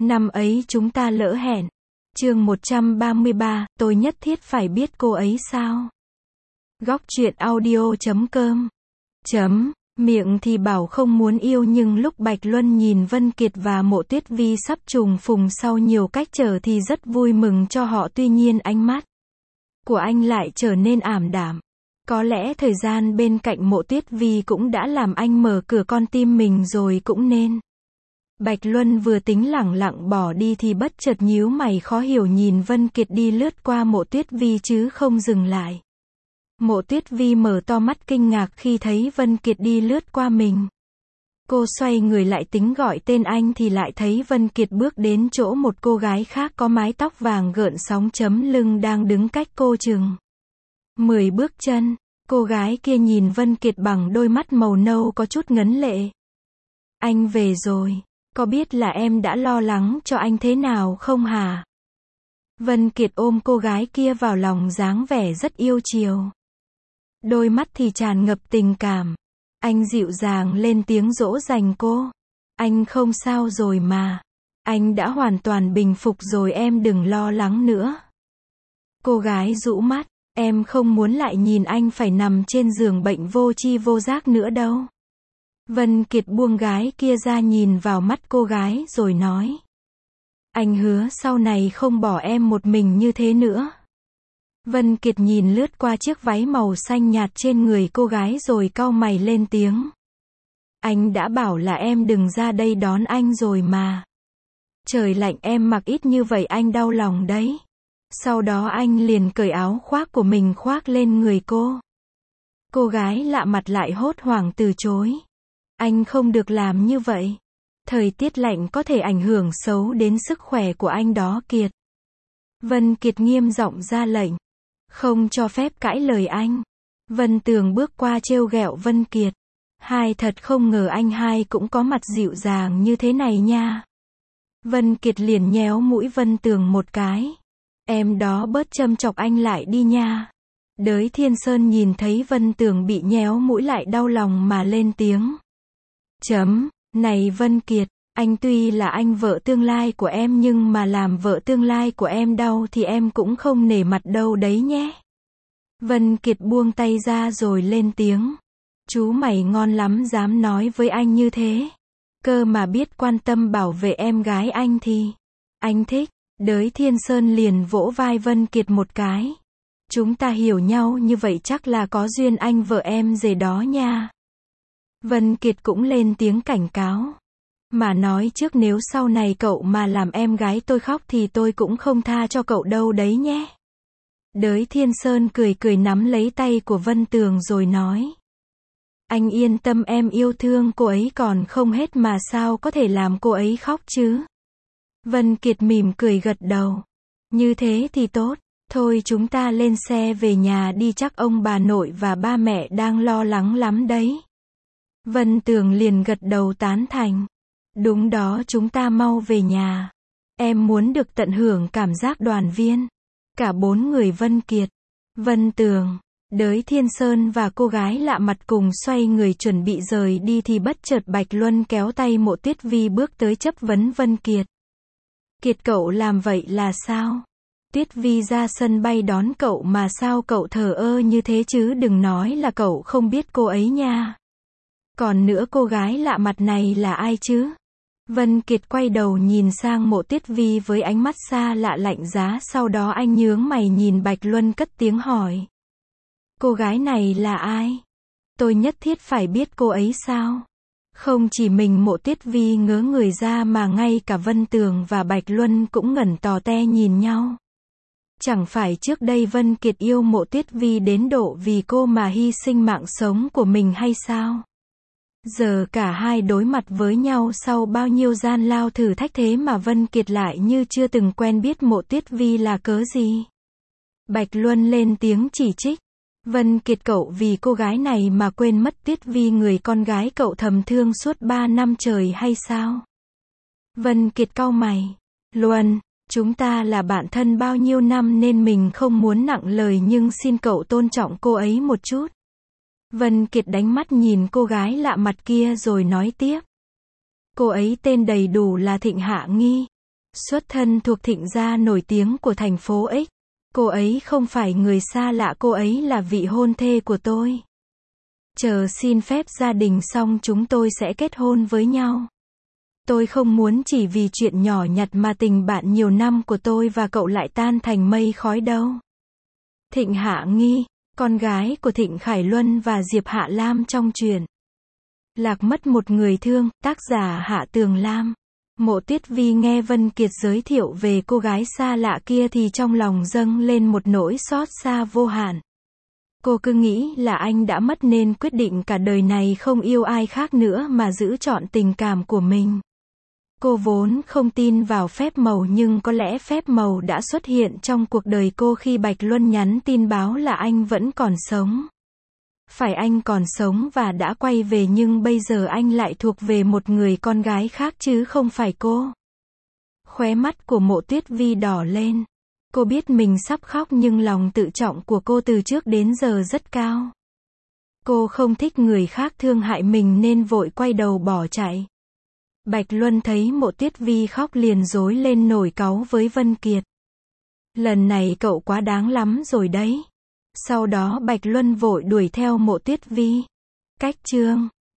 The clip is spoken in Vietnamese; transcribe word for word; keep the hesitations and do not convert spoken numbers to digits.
Năm ấy chúng ta lỡ hẹn. Chương một trăm ba mươi ba, tôi nhất thiết phải biết cô ấy sao? Góc truyện audio chấm com. Chấm, miệng thì bảo không muốn yêu nhưng lúc Bạch Luân nhìn Vân Kiệt và Mộ Tuyết Vi sắp trùng phùng sau nhiều cách trở thì rất vui mừng cho họ, tuy nhiên ánh mắt của anh lại trở nên ảm đạm. Có lẽ thời gian bên cạnh Mộ Tuyết Vi cũng đã làm anh mở cửa con tim mình rồi cũng nên. Bạch Luân vừa tính lẳng lặng bỏ đi thì bất chợt nhíu mày khó hiểu nhìn Vân Kiệt đi lướt qua Mộ Tuyết Vi chứ không dừng lại. Mộ Tuyết Vi mở to mắt kinh ngạc khi thấy Vân Kiệt đi lướt qua mình. Cô xoay người lại tính gọi tên anh thì lại thấy Vân Kiệt bước đến chỗ một cô gái khác có mái tóc vàng gợn sóng chấm lưng đang đứng cách cô chừng mười bước chân. Cô gái kia nhìn Vân Kiệt bằng đôi mắt màu nâu có chút ngấn lệ. Anh về rồi. Có biết là em đã lo lắng cho anh thế nào không hả? Vân Kiệt ôm cô gái kia vào lòng dáng vẻ rất yêu chiều. Đôi mắt thì tràn ngập tình cảm. Anh dịu dàng lên tiếng dỗ dành cô. Anh không sao rồi mà. Anh đã hoàn toàn bình phục rồi, em đừng lo lắng nữa. Cô gái rũ mắt. Em không muốn lại nhìn anh phải nằm trên giường bệnh vô tri vô giác nữa đâu. Vân Kiệt buông gái kia ra nhìn vào mắt cô gái rồi nói. Anh hứa sau này không bỏ em một mình như thế nữa. Vân Kiệt nhìn lướt qua chiếc váy màu xanh nhạt trên người cô gái rồi cau mày lên tiếng. Anh đã bảo là em đừng ra đây đón anh rồi mà. Trời lạnh em mặc ít như vậy anh đau lòng đấy. Sau đó anh liền cởi áo khoác của mình khoác lên người cô. Cô gái lạ mặt lại hốt hoảng từ chối. Anh không được làm như vậy. Thời tiết lạnh có thể ảnh hưởng xấu đến sức khỏe của anh đó Kiệt. Vân Kiệt nghiêm giọng ra lệnh. Không cho phép cãi lời anh. Vân Tường bước qua trêu ghẹo Vân Kiệt. Hai thật không ngờ anh hai cũng có mặt dịu dàng như thế này nha. Vân Kiệt liền nhéo mũi Vân Tường một cái. Em đó bớt châm chọc anh lại đi nha. Đới Thiên Sơn nhìn thấy Vân Tường bị nhéo mũi lại đau lòng mà lên tiếng. Chấm, này Vân Kiệt, anh tuy là anh vợ tương lai của em nhưng mà làm vợ tương lai của em đau thì em cũng không nể mặt đâu đấy nhé. Vân Kiệt buông tay ra rồi lên tiếng. Chú mày ngon lắm dám nói với anh như thế. Cơ mà biết quan tâm bảo vệ em gái anh thì anh thích. Đới Thiên Sơn liền vỗ vai Vân Kiệt một cái. Chúng ta hiểu nhau như vậy chắc là có duyên anh vợ em rể đó nha. Vân Kiệt cũng lên tiếng cảnh cáo. Mà nói trước nếu sau này cậu mà làm em gái tôi khóc thì tôi cũng không tha cho cậu đâu đấy nhé. Đới Thiên Sơn cười cười nắm lấy tay của Vân Tường rồi nói. Anh yên tâm, em yêu thương cô ấy còn không hết mà sao có thể làm cô ấy khóc chứ. Vân Kiệt mỉm cười gật đầu. Như thế thì tốt. Thôi chúng ta lên xe về nhà đi, chắc ông bà nội và ba mẹ đang lo lắng lắm đấy. Vân Tường liền gật đầu tán thành. Đúng đó, chúng ta mau về nhà. Em muốn được tận hưởng cảm giác đoàn viên. Cả bốn người Vân Kiệt, Vân Tường, Đới Thiên Sơn và cô gái lạ mặt cùng xoay người chuẩn bị rời đi thì bất chợt Bạch Luân kéo tay Mộ Tuyết Vi bước tới chất vấn Vân Kiệt. Kiệt cậu làm vậy là sao? Tuyết Vi ra sân bay đón cậu mà sao cậu thờ ơ như thế chứ, đừng nói là cậu không biết cô ấy nha. Còn nữa cô gái lạ mặt này là ai chứ? Vân Kiệt quay đầu nhìn sang Mộ Tuyết Vi với ánh mắt xa lạ lạnh giá, sau đó anh nhướng mày nhìn Bạch Luân cất tiếng hỏi. Cô gái này là ai? Tôi nhất thiết phải biết cô ấy sao? Không chỉ mình Mộ Tuyết Vi ngớ người ra mà ngay cả Vân Tường và Bạch Luân cũng ngẩn tò te nhìn nhau. Chẳng phải trước đây Vân Kiệt yêu Mộ Tuyết Vi đến độ vì cô mà hy sinh mạng sống của mình hay sao? Giờ cả hai đối mặt với nhau sau bao nhiêu gian lao thử thách thế mà Vân Kiệt lại như chưa từng quen biết Mộ Tuyết Vi là cớ gì? Bạch Luân lên tiếng chỉ trích. Vân Kiệt, cậu vì cô gái này mà quên mất Tuyết Vi, người con gái cậu thầm thương suốt ba năm trời hay sao? Vân Kiệt cau mày. Luân, chúng ta là bạn thân bao nhiêu năm nên mình không muốn nặng lời nhưng xin cậu tôn trọng cô ấy một chút. Vân Kiệt đánh mắt nhìn cô gái lạ mặt kia rồi nói tiếp. Cô ấy tên đầy đủ là Thịnh Hạ Nghi. Xuất thân thuộc thịnh gia nổi tiếng của thành phố X. Cô ấy không phải người xa lạ, cô ấy là vị hôn thê của tôi. Chờ xin phép gia đình xong chúng tôi sẽ kết hôn với nhau. Tôi không muốn chỉ vì chuyện nhỏ nhặt mà tình bạn nhiều năm của tôi và cậu lại tan thành mây khói đâu. Thịnh Hạ Nghi, con gái của Thịnh Khải Luân và Diệp Hạ Lam trong truyện Lạc mất một người thương, tác giả Hạ Tường Lam. Mộ Tuyết Vi nghe Vân Kiệt giới thiệu về cô gái xa lạ kia thì trong lòng dâng lên một nỗi xót xa vô hạn. Cô cứ nghĩ là anh đã mất nên quyết định cả đời này không yêu ai khác nữa mà giữ trọn tình cảm của mình. Cô vốn không tin vào phép màu nhưng có lẽ phép màu đã xuất hiện trong cuộc đời cô khi Bạch Luân nhắn tin báo là anh vẫn còn sống. Phải anh còn sống và đã quay về nhưng bây giờ anh lại thuộc về một người con gái khác chứ không phải cô. Khóe mắt của Mộ Tuyết Vi đỏ lên. Cô biết mình sắp khóc nhưng lòng tự trọng của cô từ trước đến giờ rất cao. Cô không thích người khác thương hại mình nên vội quay đầu bỏ chạy. Bạch Luân thấy Mộ Tuyết Vi khóc liền rối lên nổi cáu với Vân Kiệt. Lần này cậu quá đáng lắm rồi đấy. Sau đó Bạch Luân vội đuổi theo Mộ Tuyết Vi. Cách chương